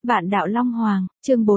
Vạn đạo Long Hoàng, chương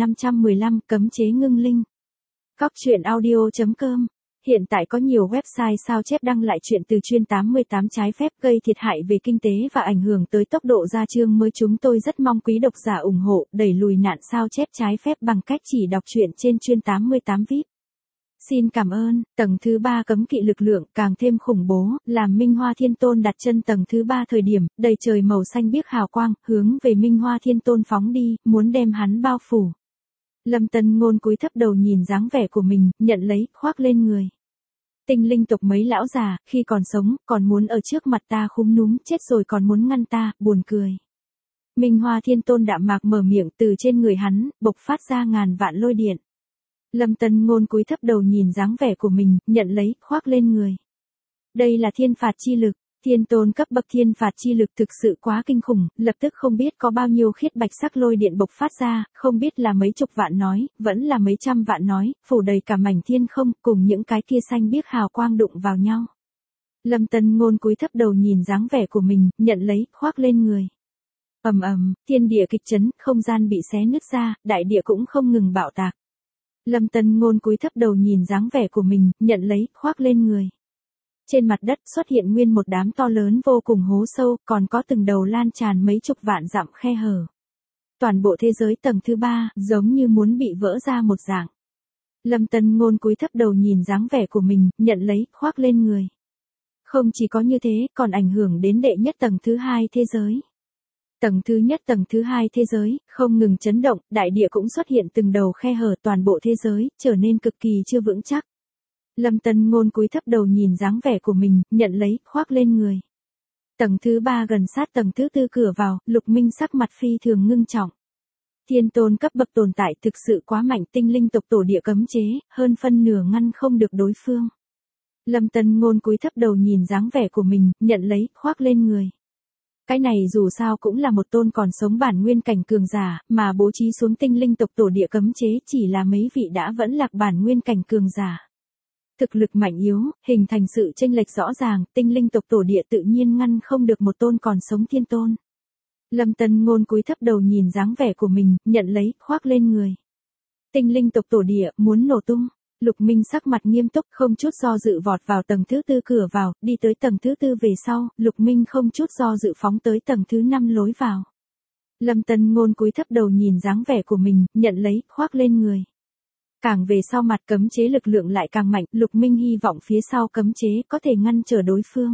4515, cấm chế ngưng linh. Cóc truyện audio.com. Hiện tại có nhiều website sao chép đăng lại chuyện từ chuyên 88 trái phép gây thiệt hại về kinh tế và ảnh hưởng tới tốc độ ra chương mới. Chúng tôi rất mong quý độc giả ủng hộ, đẩy lùi nạn sao chép trái phép bằng cách chỉ đọc truyện trên chuyên 88 VIP. Xin cảm ơn. Tầng thứ 3 cấm kỵ lực lượng càng thêm khủng bố, làm Minh Hoa Thiên Tôn đặt chân tầng thứ 3 thời điểm, đầy trời màu xanh biếc hào quang, hướng về Minh Hoa Thiên Tôn phóng đi, muốn đem hắn bao phủ. Lâm Tân Ngôn cúi thấp đầu nhìn dáng vẻ của mình, nhận lấy, khoác lên người. Tinh linh tộc mấy lão già, khi còn sống, còn muốn ở trước mặt ta khúm núm, chết rồi còn muốn ngăn ta, buồn cười. Minh Hoa Thiên Tôn đạm mạc mở miệng, từ trên người hắn, bộc phát ra ngàn vạn lôi điện. Lâm Tân Ngôn cúi thấp đầu nhìn dáng vẻ của mình, nhận lấy, khoác lên người. Đây là thiên phạt chi lực, thiên tôn cấp bậc thiên phạt chi lực thực sự quá kinh khủng, lập tức không biết có bao nhiêu khiết bạch sắc lôi điện bộc phát ra, không biết là mấy chục vạn nói, vẫn là mấy trăm vạn nói, phủ đầy cả mảnh thiên không, cùng những cái kia xanh biếc hào quang đụng vào nhau. Lâm Tân Ngôn cúi thấp đầu nhìn dáng vẻ của mình, nhận lấy, khoác lên người. Ầm ầm, thiên địa kịch chấn, không gian bị xé nứt ra, đại địa cũng không ngừng bạo tạc. Lâm Tân Ngôn cúi thấp đầu nhìn dáng vẻ của mình, nhận lấy, khoác lên người. Trên mặt đất xuất hiện nguyên một đám to lớn vô cùng hố sâu, còn có từng đầu lan tràn mấy chục vạn dặm khe hở. Toàn bộ thế giới tầng thứ 3, giống như muốn bị vỡ ra một dạng. Lâm Tân Ngôn cúi thấp đầu nhìn dáng vẻ của mình, nhận lấy, khoác lên người. Không chỉ có như thế, còn ảnh hưởng đến đệ nhất tầng thứ 2 thế giới. Tầng thứ nhất tầng thứ 2 thế giới, không ngừng chấn động, đại địa cũng xuất hiện từng đầu khe hở, toàn bộ thế giới, trở nên cực kỳ chưa vững chắc. Lâm Tân Ngôn cúi thấp đầu nhìn dáng vẻ của mình, nhận lấy, khoác lên người. Tầng thứ 3 gần sát tầng thứ 4 cửa vào, Lục Minh sắc mặt phi thường ngưng trọng. Thiên tôn cấp bậc tồn tại thực sự quá mạnh, tinh linh tộc tổ địa cấm chế, hơn phân nửa ngăn không được đối phương. Lâm Tân Ngôn cúi thấp đầu nhìn dáng vẻ của mình, nhận lấy, khoác lên người. Cái này dù sao cũng là một tôn còn sống bản nguyên cảnh cường giả, mà bố trí xuống tinh linh tộc tổ địa cấm chế chỉ là mấy vị đã vẫn lạc bản nguyên cảnh cường giả. Thực lực mạnh yếu, hình thành sự chênh lệch rõ ràng, tinh linh tộc tổ địa tự nhiên ngăn không được một tôn còn sống thiên tôn. Lâm Tân Ngôn cúi thấp đầu nhìn dáng vẻ của mình, nhận lấy, khoác lên người. Tinh linh tộc tổ địa, muốn nổ tung. Lục Minh sắc mặt nghiêm túc, không chút do dự vọt vào tầng thứ 4 cửa vào, đi tới tầng thứ 4 về sau, Lục Minh không chút do dự phóng tới tầng thứ 5 lối vào. Lâm Tân Ngôn cúi thấp đầu nhìn dáng vẻ của mình, nhận lấy, khoác lên người. Càng về sau mặt cấm chế lực lượng lại càng mạnh, Lục Minh hy vọng phía sau cấm chế có thể ngăn trở đối phương.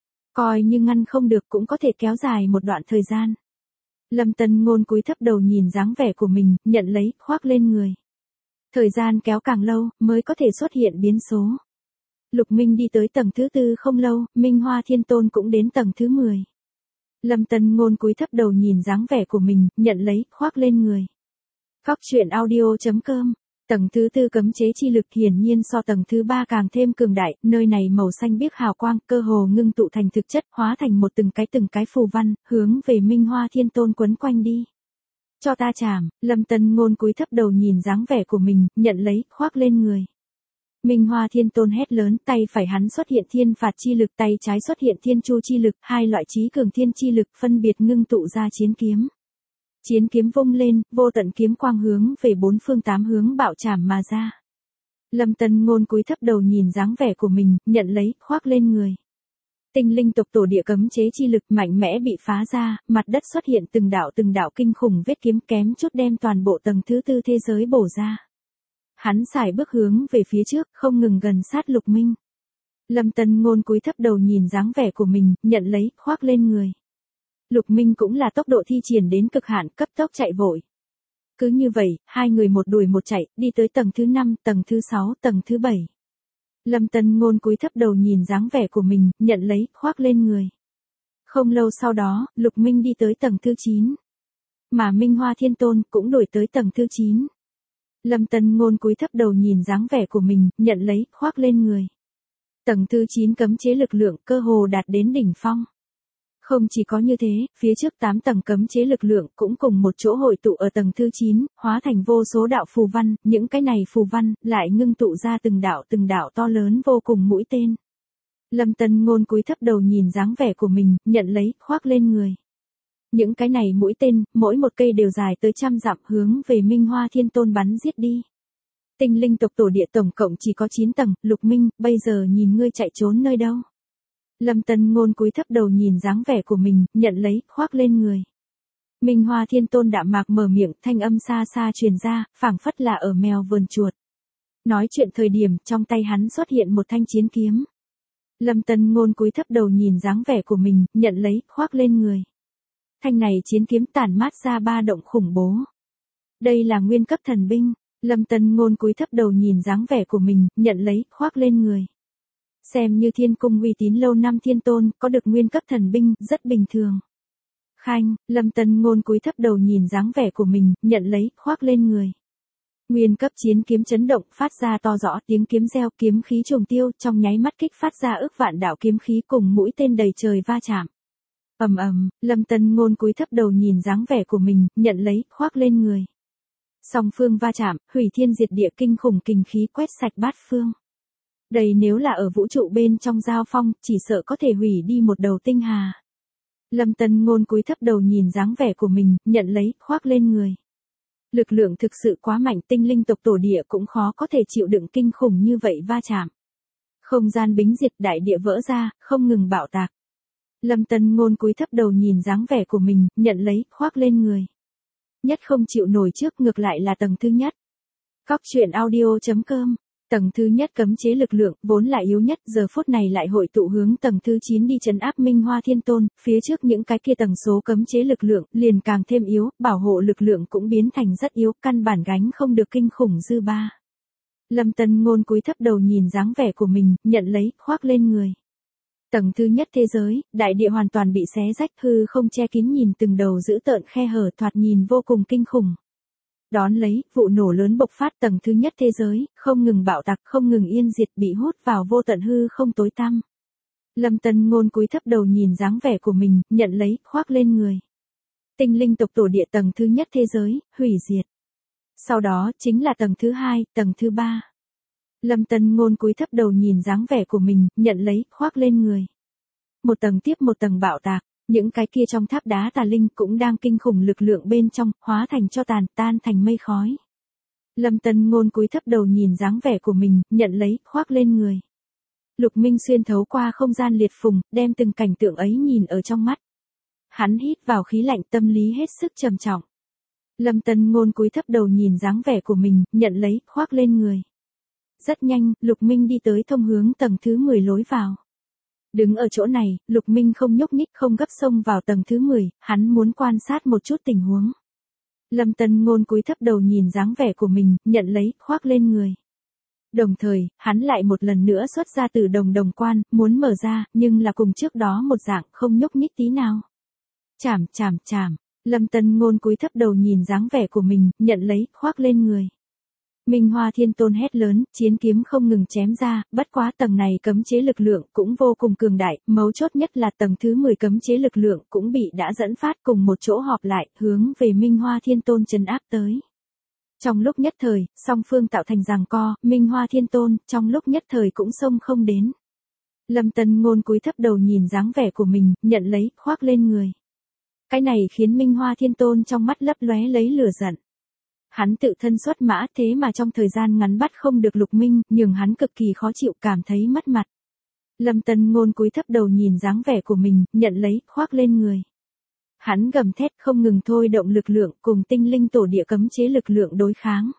Coi như ngăn không được cũng có thể kéo dài một đoạn thời gian. Lâm Tân Ngôn cúi thấp đầu nhìn dáng vẻ của mình, nhận lấy, khoác lên người. Thời gian kéo càng lâu, mới có thể xuất hiện biến số. Lục Minh đi tới tầng thứ 4 không lâu, Minh Hoa Thiên Tôn cũng đến tầng thứ 10. Lâm Tân Ngôn cúi thấp đầu nhìn dáng vẻ của mình, nhận lấy, khoác lên người. Cóc truyện audio.com. Tầng thứ 4 cấm chế chi lực hiển nhiên so tầng thứ 3 càng thêm cường đại, nơi này màu xanh biếc hào quang, cơ hồ ngưng tụ thành thực chất, hóa thành một từng cái phù văn, hướng về Minh Hoa Thiên Tôn quấn quanh đi. Cho ta chảm, Lâm Tân Ngôn cúi thấp đầu nhìn dáng vẻ của mình, nhận lấy, khoác lên người. Minh Hoa Thiên Tôn hét lớn, tay phải hắn xuất hiện thiên phạt chi lực, tay trái xuất hiện thiên chu chi lực, hai loại chí cường thiên chi lực phân biệt ngưng tụ ra chiến kiếm. Chiến kiếm vung lên, vô tận kiếm quang hướng về bốn phương tám hướng bạo chảm mà ra. Lâm Tân Ngôn cúi thấp đầu nhìn dáng vẻ của mình, nhận lấy, khoác lên người. Tinh linh tộc tổ địa cấm chế chi lực mạnh mẽ bị phá ra, mặt đất xuất hiện từng đạo kinh khủng vết kiếm, kém chút đem toàn bộ tầng thứ 4 thế giới bổ ra. Hắn sải bước hướng về phía trước, không ngừng gần sát Lục Minh. Lâm Tân Ngôn cúi thấp đầu nhìn dáng vẻ của mình, nhận lấy, khoác lên người. Lục Minh cũng là tốc độ thi triển đến cực hạn, cấp tốc chạy vội. Cứ như vậy, hai người một đuổi một chạy, đi tới tầng thứ 5, tầng thứ 6, tầng thứ 7. Lâm Tân Ngôn cúi thấp đầu nhìn dáng vẻ của mình, nhận lấy, khoác lên người. Không lâu sau đó, Lục Minh đi tới tầng thứ 9. Mà Minh Hoa Thiên Tôn cũng đuổi tới tầng thứ 9. Lâm Tân Ngôn cúi thấp đầu nhìn dáng vẻ của mình, nhận lấy, khoác lên người. Tầng thứ 9 cấm chế lực lượng cơ hồ đạt đến đỉnh phong. Không chỉ có như thế, phía trước 8 tầng cấm chế lực lượng cũng cùng một chỗ hội tụ ở tầng thứ 9, hóa thành vô số đạo phù văn, những cái này phù văn lại ngưng tụ ra từng đạo to lớn vô cùng mũi tên. Lâm Tân Ngôn cúi thấp đầu nhìn dáng vẻ của mình, nhận lấy, khoác lên người. Những cái này mũi tên, mỗi một cây đều dài tới trăm dặm hướng về Minh Hoa Thiên Tôn bắn giết đi. Tinh linh tộc tổ địa tổng cộng chỉ có 9 tầng, Lục Minh, bây giờ nhìn ngươi chạy trốn nơi đâu. Lâm Tân Ngôn cúi thấp đầu nhìn dáng vẻ của mình, nhận lấy, khoác lên người. Minh Hoa Thiên Tôn đạm mạc mở miệng, thanh âm xa xa truyền ra, phảng phất là ở mèo vườn chuột. Nói chuyện thời điểm, trong tay hắn xuất hiện một thanh chiến kiếm. Lâm Tân Ngôn cúi thấp đầu nhìn dáng vẻ của mình, nhận lấy, khoác lên người. Thanh này chiến kiếm tản mát ra ba động khủng bố. Đây là nguyên cấp thần binh. Lâm Tân Ngôn cúi thấp đầu nhìn dáng vẻ của mình, nhận lấy, khoác lên người. Xem như thiên cung uy tín lâu năm thiên tôn, có được nguyên cấp thần binh, rất bình thường. Khanh, Lâm Tân Ngôn cúi thấp đầu nhìn dáng vẻ của mình, nhận lấy, khoác lên người. Nguyên cấp chiến kiếm chấn động, phát ra to rõ tiếng kiếm reo, kiếm khí trùng tiêu, trong nháy mắt kích phát ra ức vạn đạo kiếm khí cùng mũi tên đầy trời va chạm. Ầm ầm, Lâm Tân Ngôn cúi thấp đầu nhìn dáng vẻ của mình, nhận lấy, khoác lên người. Song phương va chạm, hủy thiên diệt địa kinh khủng kình khí quét sạch bát phương. Đây nếu là ở vũ trụ bên trong giao phong, chỉ sợ có thể hủy đi một đầu tinh hà. Lâm Tân Ngôn cúi thấp đầu nhìn dáng vẻ của mình, nhận lấy, khoác lên người. Lực lượng thực sự quá mạnh, tinh linh tộc tổ địa cũng khó có thể chịu đựng kinh khủng như vậy va chạm. Không gian bính diệt, đại địa vỡ ra, không ngừng bạo tạc. Lâm Tân Ngôn cúi thấp đầu nhìn dáng vẻ của mình, nhận lấy, khoác lên người. Nhất không chịu nổi trước, ngược lại là tầng thứ nhất. Cóc truyện audio.com. Tầng thứ nhất cấm chế lực lượng, vốn là yếu nhất, giờ phút này lại hội tụ hướng tầng thứ 9 đi trấn áp Minh Hoa Thiên Tôn, phía trước những cái kia tầng số cấm chế lực lượng, liền càng thêm yếu, bảo hộ lực lượng cũng biến thành rất yếu, căn bản gánh không được kinh khủng dư ba. Lâm Tân Ngôn cúi thấp đầu nhìn dáng vẻ của mình, nhận lấy, khoác lên người. Tầng thứ nhất thế giới, đại địa hoàn toàn bị xé rách, hư không che kín nhìn từng đầu dữ tợn khe hở, thoạt nhìn vô cùng kinh khủng. Đón lấy, vụ nổ lớn bộc phát, tầng thứ nhất thế giới, không ngừng bạo tạc, không ngừng yên diệt, bị hút vào vô tận hư không tối tăm. Lâm Tân Ngôn cúi thấp đầu nhìn dáng vẻ của mình, nhận lấy, khoác lên người. Tinh linh tộc tổ địa tầng thứ nhất thế giới, hủy diệt. Sau đó, chính là tầng thứ 2, tầng thứ 3. Lâm Tân Ngôn cúi thấp đầu nhìn dáng vẻ của mình, nhận lấy, khoác lên người. Một tầng tiếp một tầng bạo tạc, những cái kia trong tháp đá tà linh cũng đang kinh khủng lực lượng bên trong, hóa thành cho tàn, tan thành mây khói. Lâm Tân Ngôn cúi thấp đầu nhìn dáng vẻ của mình, nhận lấy, khoác lên người. Lục Minh xuyên thấu qua không gian liệt phùng, đem từng cảnh tượng ấy nhìn ở trong mắt. Hắn hít vào khí lạnh, tâm lý hết sức trầm trọng. Lâm Tân Ngôn cúi thấp đầu nhìn dáng vẻ của mình, nhận lấy, khoác lên người. Rất nhanh, Lục Minh đi tới thông hướng tầng thứ 10 lối vào. Đứng ở chỗ này, Lục Minh không nhúc nhích, không gấp xông vào tầng thứ 10, hắn muốn quan sát một chút tình huống. Lâm Tân Ngôn cúi thấp đầu nhìn dáng vẻ của mình, nhận lấy, khoác lên người. Đồng thời, hắn lại một lần nữa xuất ra từ đồng quan, muốn mở ra, nhưng là cùng trước đó một dạng, không nhúc nhích tí nào. Chảm chảm chảm, Lâm Tân Ngôn cúi thấp đầu nhìn dáng vẻ của mình, nhận lấy, khoác lên người. Minh Hoa Thiên Tôn hét lớn, chiến kiếm không ngừng chém ra, bất quá tầng này cấm chế lực lượng cũng vô cùng cường đại, mấu chốt nhất là tầng thứ 10 cấm chế lực lượng cũng bị đã dẫn phát cùng một chỗ họp lại, hướng về Minh Hoa Thiên Tôn trấn áp tới. Trong lúc nhất thời, song phương tạo thành giằng co, Minh Hoa Thiên Tôn, trong lúc nhất thời cũng xông không đến. Lâm Tân Ngôn cúi thấp đầu nhìn dáng vẻ của mình, nhận lấy, khoác lên người. Cái này khiến Minh Hoa Thiên Tôn trong mắt lấp lóe lấy lửa giận. Hắn tự thân xuất mã, thế mà trong thời gian ngắn bắt không được Lục Minh, nhường hắn cực kỳ khó chịu, cảm thấy mất mặt. Lâm Tân Ngôn cúi thấp đầu nhìn dáng vẻ của mình, nhận lấy, khoác lên người. Hắn gầm thét không ngừng thôi động lực lượng cùng tinh linh tổ địa cấm chế lực lượng đối kháng.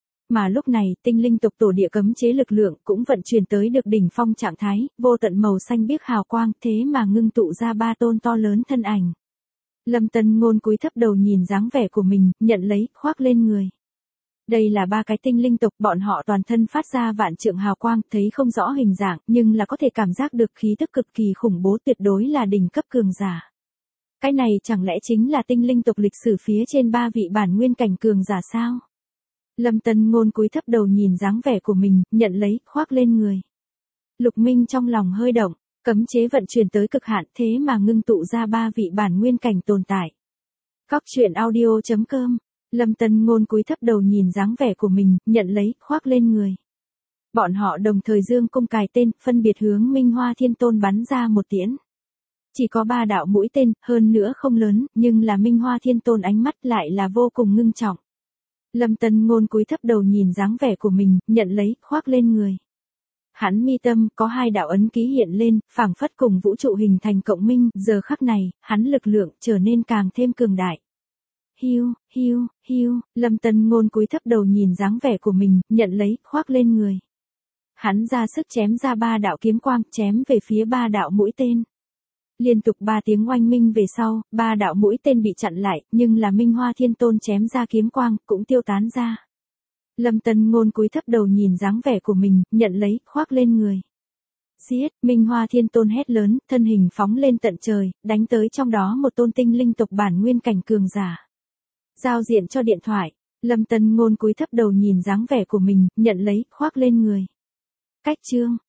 Mà lúc này, tinh linh tộc tổ địa cấm chế lực lượng cũng vận chuyển tới được đỉnh phong trạng thái, vô tận màu xanh biếc hào quang, thế mà ngưng tụ ra ba tôn to lớn thân ảnh. Lâm Tân Ngôn cúi thấp đầu nhìn dáng vẻ của mình, nhận lấy, khoác lên người. Đây là ba cái tinh linh tộc, bọn họ toàn thân phát ra vạn trượng hào quang, thấy không rõ hình dạng, nhưng là có thể cảm giác được khí tức cực kỳ khủng bố, tuyệt đối là đỉnh cấp cường giả. Cái này chẳng lẽ chính là tinh linh tộc lịch sử phía trên ba vị bản nguyên cảnh cường giả sao? Lâm Tân Ngôn cúi thấp đầu nhìn dáng vẻ của mình, nhận lấy, khoác lên người. Lục Minh trong lòng hơi động. Cấm chế vận chuyển tới cực hạn, thế mà ngưng tụ ra ba vị bản nguyên cảnh tồn tại. Cóc truyện audio.com. Lâm Tân Ngôn cúi thấp đầu nhìn dáng vẻ của mình, nhận lấy, khoác lên người. Bọn họ đồng thời dương cung cài tên, phân biệt hướng Minh Hoa Thiên Tôn bắn ra một tiễn. Chỉ có 3 đạo mũi tên, hơn nữa không lớn, nhưng là Minh Hoa Thiên Tôn ánh mắt lại là vô cùng ngưng trọng. Lâm Tân Ngôn cúi thấp đầu nhìn dáng vẻ của mình, nhận lấy, khoác lên người. Hắn mi tâm có 2 đạo ấn ký hiện lên, phảng phất cùng vũ trụ hình thành cộng minh, giờ khắc này, hắn lực lượng trở nên càng thêm cường đại. Hiu, hiu, hiu, Lâm Tân Ngôn cúi thấp đầu nhìn dáng vẻ của mình, nhận lấy, khoác lên người. Hắn ra sức chém ra 3 đạo kiếm quang, chém về phía 3 đạo mũi tên. Liên tục 3 tiếng oanh minh về sau, 3 đạo mũi tên bị chặn lại, nhưng là Minh Hoa Thiên Tôn chém ra kiếm quang, cũng tiêu tán ra. Lâm Tân Ngôn cúi thấp đầu nhìn dáng vẻ của mình, nhận lấy, khoác lên người. Giết, Minh Hoa Thiên Tôn hét lớn, thân hình phóng lên tận trời, đánh tới trong đó một tôn tinh linh tộc bản nguyên cảnh cường giả. Giao diện cho điện thoại, Lâm Tân Ngôn cúi thấp đầu nhìn dáng vẻ của mình, nhận lấy, khoác lên người. Cách chương